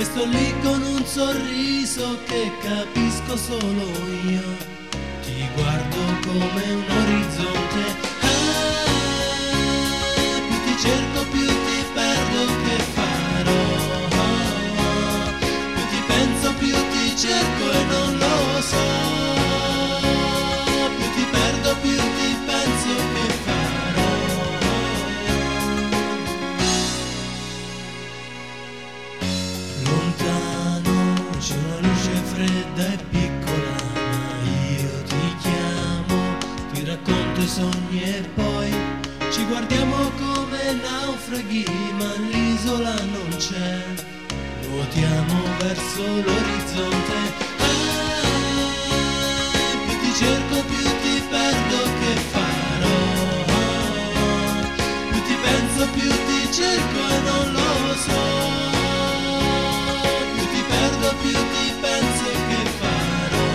e sto lì con un sorriso che capisco solo io. Ti guardo come un orizzonte, più ti cerco più ti perdo, che farò? Più ti penso più ti cerco e non lo so, più ti perdo più ti penso, che farò? Lontano c'è una luce fredda e piccola, ma io ti chiamo, ti racconto i sogni e poi ci guardiamo come naufraghi, ma l'isola non c'è, nuotiamo verso l'orizzonte, più ti cerco più ti perdo, che farò? Più ti penso più ti cerco e non lo so, più ti perdo più ti penso, che farò?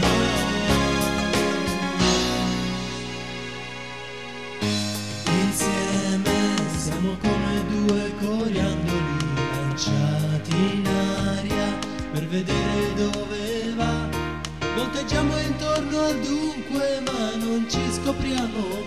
Insieme siamo come due coriandoli lanciati in aria per vedere dove va. Volteggiamo intorno al dunque ma non ci scopriamo